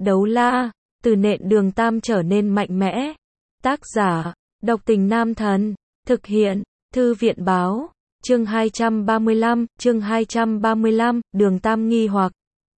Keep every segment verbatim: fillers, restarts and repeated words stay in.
Đấu la, từ nện đường tam trở nên mạnh mẽ. Tác giả, Độc Tình Nam Thần. Thực hiện, Thư viện báo. Chương hai trăm ba mươi lăm, chương hai trăm ba mươi lăm, đường tam nghi hoặc.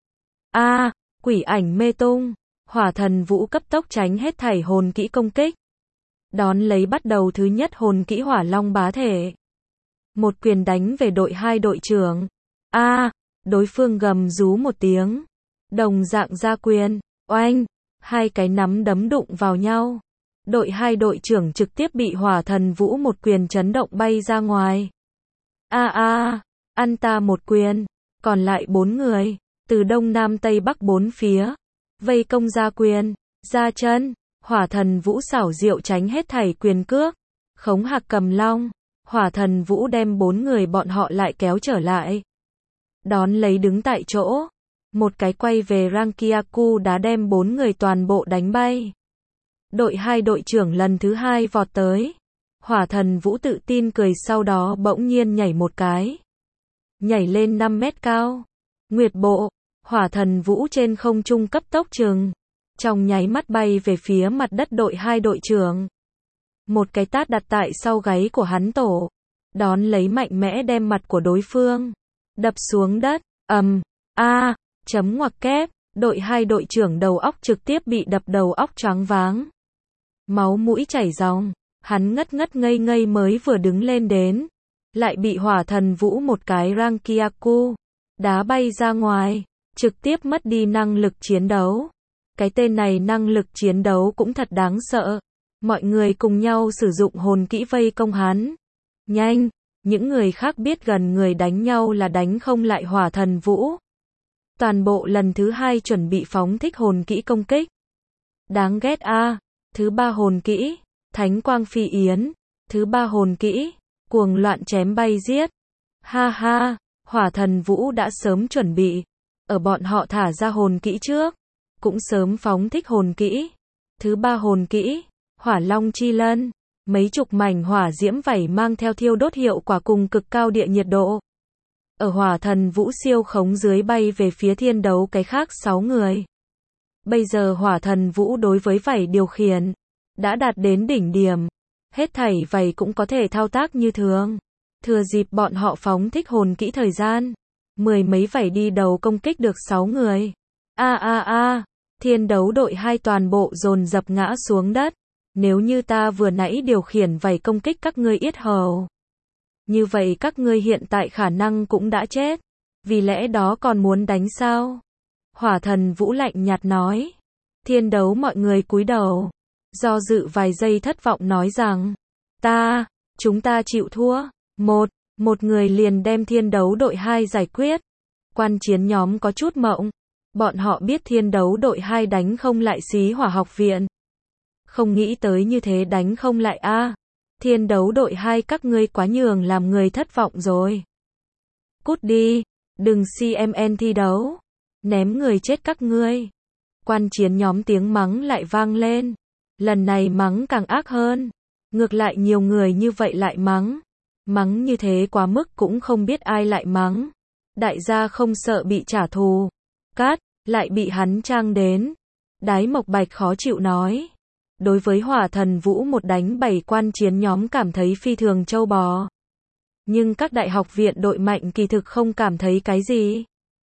A, à, quỷ ảnh mê tung. Hỏa thần vũ cấp tốc tránh hết thảy hồn kỹ công kích. Đón lấy bắt đầu thứ nhất hồn kỹ hỏa long bá thể. Một quyền đánh về đội hai đội trưởng. A, à, đối phương gầm rú một tiếng. Đồng dạng ra quyền, oanh, hai cái nắm đấm đụng vào nhau. Đội hai đội trưởng trực tiếp bị hỏa thần vũ một quyền chấn động bay ra ngoài. A a, ăn ta một quyền, còn lại bốn người, từ đông nam tây bắc bốn phía, vây công ra quyền, ra chân, hỏa thần vũ xảo diệu tránh hết thảy quyền cước, khống hạc cầm long, hỏa thần vũ đem bốn người bọn họ lại kéo trở lại. Đón lấy đứng tại chỗ, một cái quay về Rankiaku đã đem bốn người toàn bộ đánh bay. Đội hai đội trưởng lần thứ hai vọt tới. Hỏa thần vũ tự tin cười sau đó bỗng nhiên nhảy một cái. Nhảy lên năm mét cao. Nguyệt bộ, hỏa thần vũ trên không trung cấp tốc trừng. Trong nháy mắt bay về phía mặt đất đội hai đội trưởng. Một cái tát đặt tại sau gáy của hắn tổ. Đón lấy mạnh mẽ đem mặt của đối phương. Đập xuống đất, ầm, a, chấm ngoặc kép, đội hai đội trưởng đầu óc trực tiếp bị đập đầu óc choáng váng. Máu mũi chảy ròng. Hắn ngất ngất ngây ngây mới vừa đứng lên đến, lại bị hỏa thần vũ một cái Rankiaku đá bay ra ngoài, trực tiếp mất đi năng lực chiến đấu. Cái tên này năng lực chiến đấu cũng thật đáng sợ. Mọi người cùng nhau sử dụng hồn kỹ vây công hắn. Nhanh, những người khác biết gần người đánh nhau là đánh không lại hỏa thần vũ. Toàn bộ lần thứ hai chuẩn bị phóng thích hồn kỹ công kích. Đáng ghét a, à. Thứ ba hồn kỹ. Thánh quang phi yến, thứ ba hồn kỹ, cuồng loạn chém bay giết. Ha ha, hỏa thần vũ đã sớm chuẩn bị, ở bọn họ thả ra hồn kỹ trước, cũng sớm phóng thích hồn kỹ. Thứ ba hồn kỹ, hỏa long chi lân, mấy chục mảnh hỏa diễm vảy mang theo thiêu đốt hiệu quả cùng cực cao địa nhiệt độ. Ở hỏa thần vũ siêu khống dưới bay về phía thiên đấu cái khác sáu người. Bây giờ hỏa thần vũ đối với vảy điều khiển đã đạt đến đỉnh điểm, hết thảy vảy cũng có thể thao tác như thường. Thừa dịp bọn họ phóng thích hồn kỹ thời gian, mười mấy vảy đi đầu công kích được sáu người. A a a, thiên đấu đội hai toàn bộ dồn dập ngã xuống đất. Nếu như ta vừa nãy điều khiển vảy công kích các ngươi yết hầu, như vậy các ngươi hiện tại khả năng cũng đã chết. Vì lẽ đó còn muốn đánh sao? Hỏa thần vũ lạnh nhạt nói. Thiên đấu mọi người cúi đầu. Do dự vài giây thất vọng nói rằng, ta, chúng ta chịu thua. Một, một người liền đem thiên đấu đội hai giải quyết. Quan chiến nhóm có chút mộng. Bọn họ biết thiên đấu đội hai đánh không lại xí hỏa học viện. Không nghĩ tới như thế đánh không lại a. À, thiên đấu đội hai các ngươi quá nhường làm người thất vọng rồi. Cút đi, đừng xê em en thi đấu. Ném người chết các ngươi. Quan chiến nhóm tiếng mắng lại vang lên. Lần này mắng càng ác hơn. Ngược lại nhiều người như vậy lại mắng. Mắng như thế quá mức cũng không biết ai lại mắng. Đại gia không sợ bị trả thù. Cát, lại bị hắn trang đến. Đái Mộc Bạch khó chịu nói. Đối với hỏa thần vũ một đánh bảy quan chiến nhóm cảm thấy phi thường trâu bò. Nhưng các đại học viện đội mạnh kỳ thực không cảm thấy cái gì.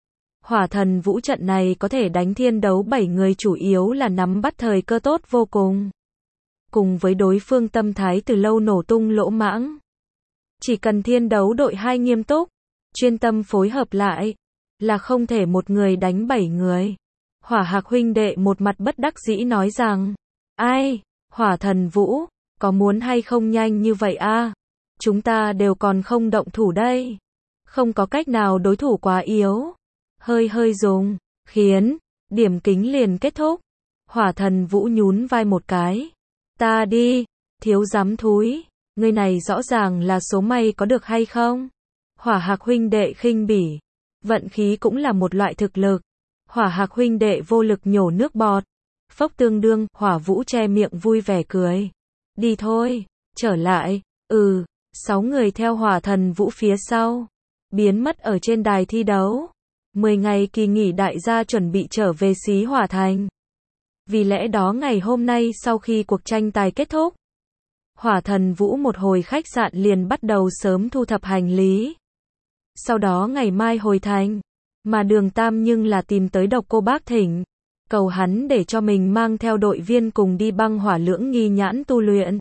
Hỏa thần vũ trận này có thể đánh thiên đấu bảy người chủ yếu là nắm bắt thời cơ tốt vô cùng. Cùng với đối phương tâm thái từ lâu nổ tung lỗ mãng. Chỉ cần thiên đấu đội hai nghiêm túc, chuyên tâm phối hợp lại, là không thể một người đánh bảy người. Hỏa Hạc huynh đệ một mặt bất đắc dĩ nói rằng, ai, hỏa thần vũ, có muốn hay không nhanh như vậy a? À? Chúng ta đều còn không động thủ đây. Không có cách nào đối thủ quá yếu. Hơi hơi dùng, khiến, điểm kính liền kết thúc. Hỏa thần vũ nhún vai một cái. Ta đi, thiếu giám thúi, người này rõ ràng là số may có được hay không? Hỏa Hạc huynh đệ khinh bỉ. Vận khí cũng là một loại thực lực. Hỏa Hạc huynh đệ vô lực nhổ nước bọt. Phốc tương đương, hỏa vũ che miệng vui vẻ cười. Đi thôi, trở lại, ừ, sáu người theo hỏa thần vũ phía sau. Biến mất ở trên đài thi đấu. Mười ngày kỳ nghỉ đại gia chuẩn bị trở về xí hỏa thành. Vì lẽ đó ngày hôm nay sau khi cuộc tranh tài kết thúc, Hỏa Thần Vũ một hồi khách sạn liền bắt đầu sớm thu thập hành lý. Sau đó ngày mai hồi thành, mà Đường Tam nhưng là tìm tới Độc Cô Bác thỉnh, cầu hắn để cho mình mang theo đội viên cùng đi băng hỏa lưỡng nghi nhãn tu luyện.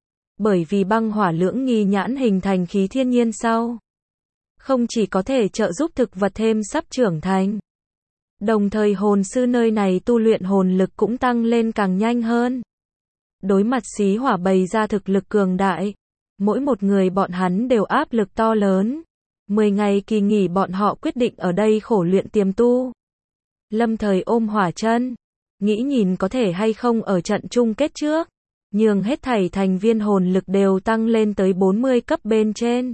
Bởi vì băng hỏa lưỡng nghi nhãn hình thành khí thiên nhiên sau, không chỉ có thể trợ giúp thực vật thêm sắp trưởng thành, đồng thời hồn sư nơi này tu luyện hồn lực cũng tăng lên càng nhanh hơn. Đối mặt xí hỏa bày ra thực lực cường đại, mỗi một người bọn hắn đều áp lực to lớn. Mười ngày kỳ nghỉ bọn họ quyết định ở đây khổ luyện tiềm tu. Lâm Thời ôm Hỏa Chân, nghĩ nhìn có thể hay không ở trận chung kết trước, nhường hết thảy thành viên hồn lực đều tăng lên tới bốn mươi cấp bên trên.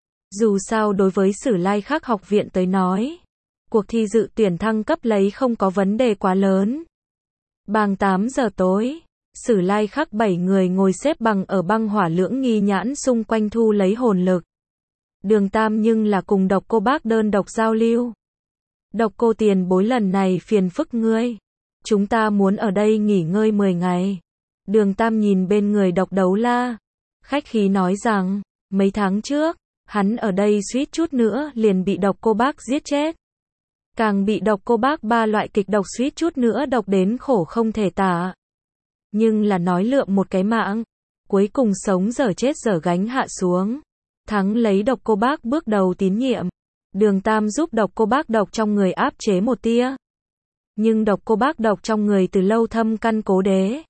Dù sao đối với Sử Lai Khắc học viện tới nói, cuộc thi dự tuyển thăng cấp lấy không có vấn đề quá lớn. Bằng tám giờ tối, Sử Lai Khắc bảy người ngồi xếp bằng ở băng hỏa lưỡng nghi nhãn xung quanh thu lấy hồn lực. Đường Tam nhưng là cùng Độc Cô Bác đơn độc giao lưu. Độc Cô tiền bối lần này phiền phức ngươi. Chúng ta muốn ở đây nghỉ ngơi mười ngày. Đường Tam nhìn bên người Độc Đấu La, khách khí nói rằng, mấy tháng trước, hắn ở đây suýt chút nữa liền bị Độc Cô Bác giết chết. Càng bị Độc Cô Bác ba loại kịch độc suýt chút nữa độc đến khổ không thể tả. Nhưng là nói lượm một cái mạng, cuối cùng sống dở chết dở gánh hạ xuống. Thắng lấy Độc Cô Bác bước đầu tín nhiệm. Đường Tam giúp Độc Cô Bác độc trong người áp chế một tia. Nhưng Độc Cô Bác độc trong người từ lâu thâm căn cố đế.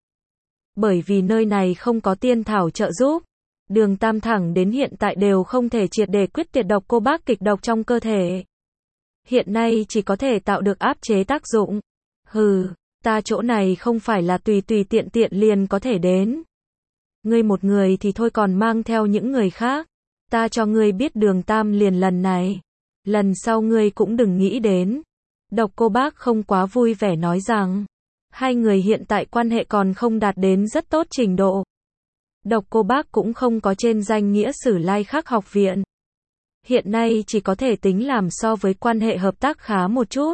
Bởi vì nơi này không có tiên thảo trợ giúp, Đường Tam thẳng đến hiện tại đều không thể triệt để quyết tiệt Độc Cô Bác kịch độc trong cơ thể. Hiện nay chỉ có thể tạo được áp chế tác dụng. Hừ, ta chỗ này không phải là tùy tùy tiện tiện liền có thể đến. Ngươi một người thì thôi còn mang theo những người khác. Ta cho ngươi biết Đường Tam liền lần này. Lần sau ngươi cũng đừng nghĩ đến. Độc Cô Bác không quá vui vẻ nói rằng, hai người hiện tại quan hệ còn không đạt đến rất tốt trình độ. Độc Cô Bác cũng không có trên danh nghĩa Sử Lai Khắc học viện. Hiện nay chỉ có thể tính làm so với quan hệ hợp tác khá một chút.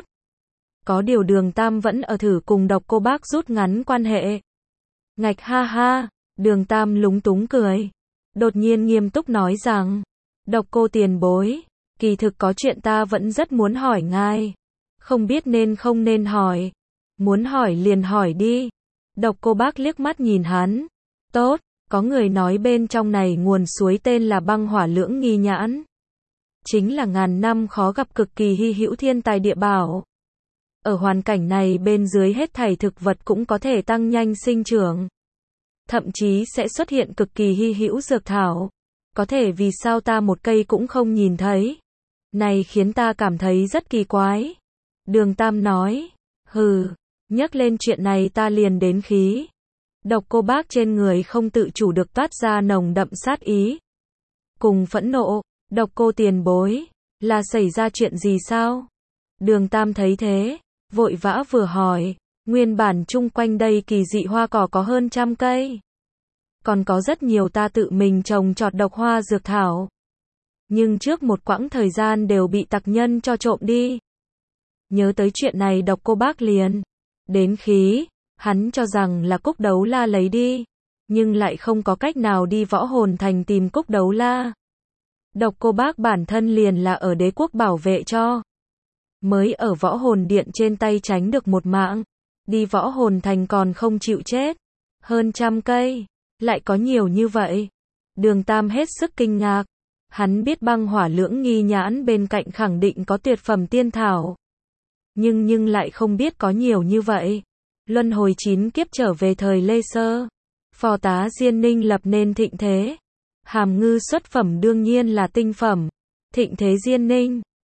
Có điều Đường Tam vẫn ở thử cùng Độc Cô Bác rút ngắn quan hệ. Ngạch ha ha, Đường Tam lúng túng cười. Đột nhiên nghiêm túc nói rằng, Độc Cô tiền bối, kỳ thực có chuyện ta vẫn rất muốn hỏi ngài. Không biết nên không nên hỏi. Muốn hỏi liền hỏi đi. Độc Cô Bác liếc mắt nhìn hắn. Tốt, có người nói bên trong này nguồn suối tên là băng hỏa lưỡng nghi nhãn. Chính là ngàn năm khó gặp cực kỳ hy hữu thiên tài địa bảo. Ở hoàn cảnh này bên dưới hết thảy thực vật cũng có thể tăng nhanh sinh trưởng. Thậm chí sẽ xuất hiện cực kỳ hy hữu dược thảo. Có thể vì sao ta một cây cũng không nhìn thấy. Này khiến ta cảm thấy rất kỳ quái. Đường Tam nói, hừ, nhắc lên chuyện này ta liền đến khí. Độc Cô Bác trên người không tự chủ được toát ra nồng đậm sát ý. Cùng phẫn nộ, Độc Cô tiền bối, là xảy ra chuyện gì sao? Đường Tam thấy thế, vội vã vừa hỏi, nguyên bản chung quanh đây kỳ dị hoa cỏ có hơn trăm cây. Còn có rất nhiều ta tự mình trồng trọt độc hoa dược thảo. Nhưng trước một quãng thời gian đều bị tặc nhân cho trộm đi. Nhớ tới chuyện này Độc Cô Bác liền đến khí, hắn cho rằng là Cúc Đấu La lấy đi, nhưng lại không có cách nào đi Võ Hồn Thành tìm Cúc Đấu La. Độc Cô Bác bản thân liền là ở đế quốc bảo vệ cho. Mới ở Võ Hồn Điện trên tay tránh được một mạng, đi Võ Hồn Thành còn không chịu chết. Hơn trăm cây, lại có nhiều như vậy. Đường Tam hết sức kinh ngạc. Hắn biết băng hỏa lưỡng nghi nhãn bên cạnh khẳng định có tuyệt phẩm tiên thảo. Nhưng nhưng lại không biết có nhiều như vậy. Luân hồi chín kiếp trở về thời Lê Sơ. Phò tá Diên Ninh lập nên thịnh thế. Hàm ngư xuất phẩm đương nhiên là tinh phẩm. Thịnh thế Diên Ninh,